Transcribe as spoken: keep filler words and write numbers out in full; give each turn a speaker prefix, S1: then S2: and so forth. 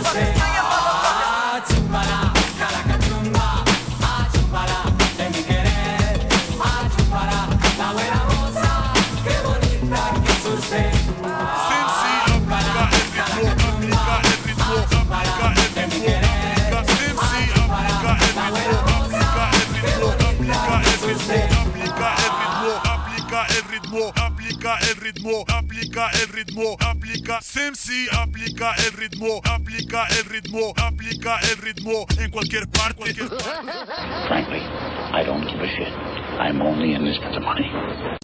S1: asuste. Ah, chumbala, caraca chumba. Ah, chumbala, de mi querer. Ah, chumbala, la buena moza. Qué bonita que es usted.
S2: Simsi aplica el ritmo, aplica el ritmo, aplica el ritmo, aplica Simsi aplica el ritmo, aplica el ritmo, aplica el ritmo, aplica el ritmo, aplica el ritmo, aplica el ritmo, aplica Simsi aplica el ritmo, aplica el ritmo, aplica el ritmo en cualquier parte, cualquier parte.
S3: Frankly, I don't give a shit. I'm only in this for the money.